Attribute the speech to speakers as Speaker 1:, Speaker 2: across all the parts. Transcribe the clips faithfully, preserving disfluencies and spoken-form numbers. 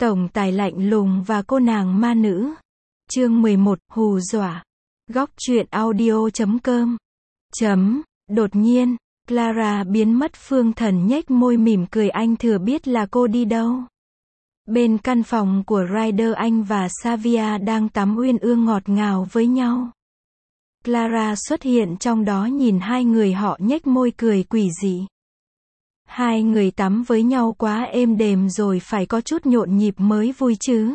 Speaker 1: Tổng tài lạnh lùng và cô nàng ma nữ. Chương mười một, hù dọa. Góc truyện audio chấm com. Chấm. Đột nhiên, Clara biến mất. Phương Thần nhếch môi mỉm cười. Anh thừa biết là cô đi đâu. Bên căn phòng của Ryder, anh và Xavier đang tắm uyên ương ngọt ngào với nhau. Clara xuất hiện trong đó, nhìn hai người họ nhếch môi cười quỷ dị. Hai người tắm với nhau quá êm đềm rồi, phải có chút nhộn nhịp mới vui chứ.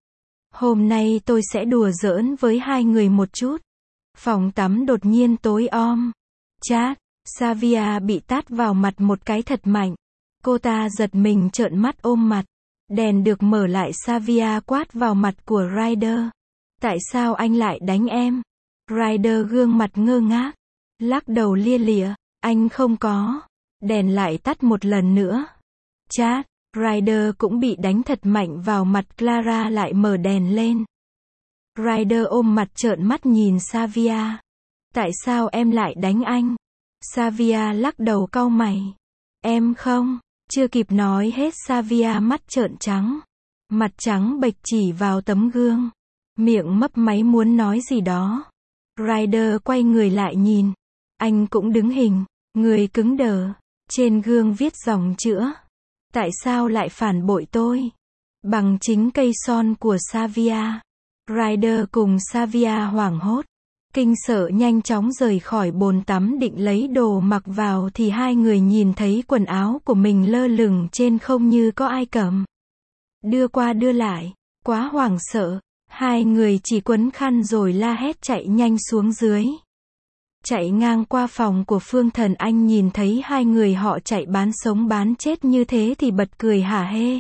Speaker 1: Hôm nay tôi sẽ đùa giỡn với hai người một chút. Phòng tắm đột nhiên tối om. Chát, Xavier bị tát vào mặt một cái thật mạnh. Cô ta giật mình trợn mắt ôm mặt. Đèn được mở lại. Xavier quát vào mặt của Ryder. Tại sao anh lại đánh em? Ryder gương mặt ngơ ngác, lắc đầu lia lịa. Anh không có. Đèn lại tắt một lần nữa. Chát, Ryder cũng bị đánh thật mạnh vào mặt. Clara lại mở đèn lên. Ryder ôm mặt trợn mắt nhìn Xavier. Tại sao em lại đánh anh? Xavier lắc đầu cau mày. Em không. Chưa kịp nói hết, Xavier mắt trợn trắng, mặt trắng bệch chỉ vào tấm gương, miệng mấp máy muốn nói gì đó. Ryder quay người lại nhìn. Anh cũng đứng hình, người cứng đờ. Trên gương viết dòng chữ. Tại sao lại phản bội tôi? Bằng chính cây son của Xavier. Ryder cùng Xavier hoảng hốt, kinh sợ nhanh chóng rời khỏi bồn tắm định lấy đồ mặc vào thì hai người nhìn thấy quần áo của mình lơ lửng trên không như có ai cầm. Đưa qua đưa lại, quá hoảng sợ, hai người chỉ quấn khăn rồi la hét chạy nhanh xuống dưới. Chạy ngang qua phòng của Phương Thần, anh nhìn thấy hai người họ chạy bán sống bán chết như thế thì bật cười hả hê.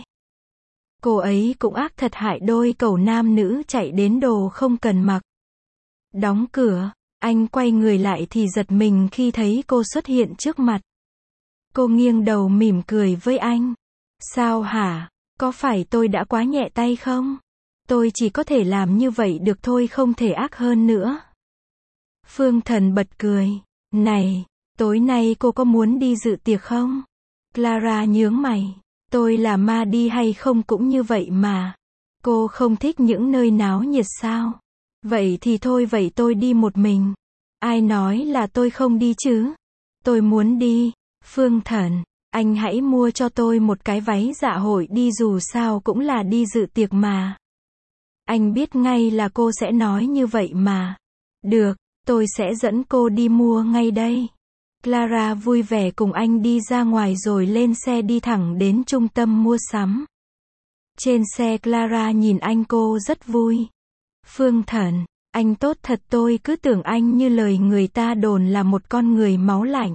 Speaker 1: Cô ấy cũng ác thật, hại đôi cẩu nam nữ chạy đến đồ không cần mặc. Đóng cửa, anh quay người lại thì giật mình khi thấy cô xuất hiện trước mặt. Cô nghiêng đầu mỉm cười với anh. Sao hả? Có phải tôi đã quá nhẹ tay không? Tôi chỉ có thể làm như vậy được thôi, không thể ác hơn nữa. Phương Thần bật cười. Này, tối nay cô có muốn đi dự tiệc không? Clara nhướng mày. Tôi là ma đi hay không cũng như vậy mà. Cô không thích những nơi náo nhiệt sao? Vậy thì thôi, vậy tôi đi một mình. Ai nói là tôi không đi chứ? Tôi muốn đi. Phương Thần, anh hãy mua cho tôi một cái váy dạ hội đi, dù sao cũng là đi dự tiệc mà. Anh biết ngay là cô sẽ nói như vậy mà. Được, tôi sẽ dẫn cô đi mua ngay đây. Clara vui vẻ cùng anh đi ra ngoài rồi lên xe đi thẳng đến trung tâm mua sắm. Trên xe Clara nhìn anh, cô rất vui. Phương Thần, anh tốt thật, tôi cứ tưởng anh như lời người ta đồn là một con người máu lạnh,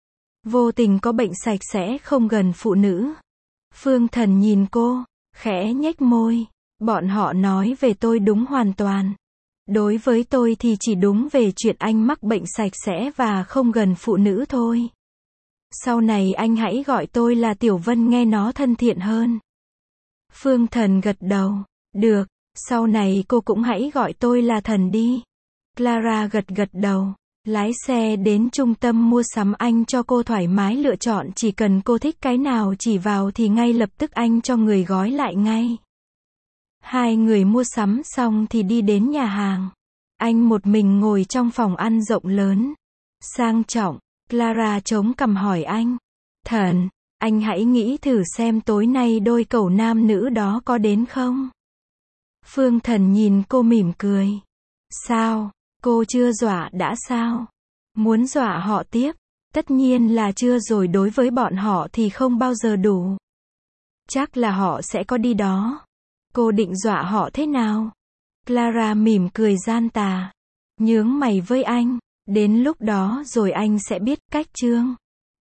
Speaker 1: vô tình có bệnh, sạch sẽ, không gần phụ nữ. Phương Thần nhìn cô, khẽ nhếch môi. Bọn họ nói về tôi đúng hoàn toàn. Đối với tôi thì chỉ đúng về chuyện anh mắc bệnh, sạch sẽ và không gần phụ nữ thôi. Sau này anh hãy gọi tôi là Tiểu Vân, nghe nó thân thiện hơn. Phương Thần gật đầu. Được, sau này cô cũng hãy gọi tôi là Thần đi. Clara gật gật đầu. Lái xe đến trung tâm mua sắm, anh cho cô thoải mái lựa chọn, chỉ cần cô thích cái nào chỉ vào thì ngay lập tức anh cho người gói lại ngay. Hai người mua sắm xong thì đi đến nhà hàng. Anh một mình ngồi trong phòng ăn rộng lớn, sang trọng. Clara chống cằm hỏi anh. Thần, anh hãy nghĩ thử xem tối nay đôi cẩu nam nữ đó có đến không? Phương Thần nhìn cô mỉm cười. Sao? Cô chưa dọa đã sao? Muốn dọa họ tiếp? Tất nhiên là chưa rồi, đối với bọn họ thì không bao giờ đủ. Chắc là họ sẽ có đi đó. Cô định dọa họ thế nào? Clara mỉm cười gian tà, nhướng mày với anh. Đến lúc đó rồi anh sẽ biết cách chương.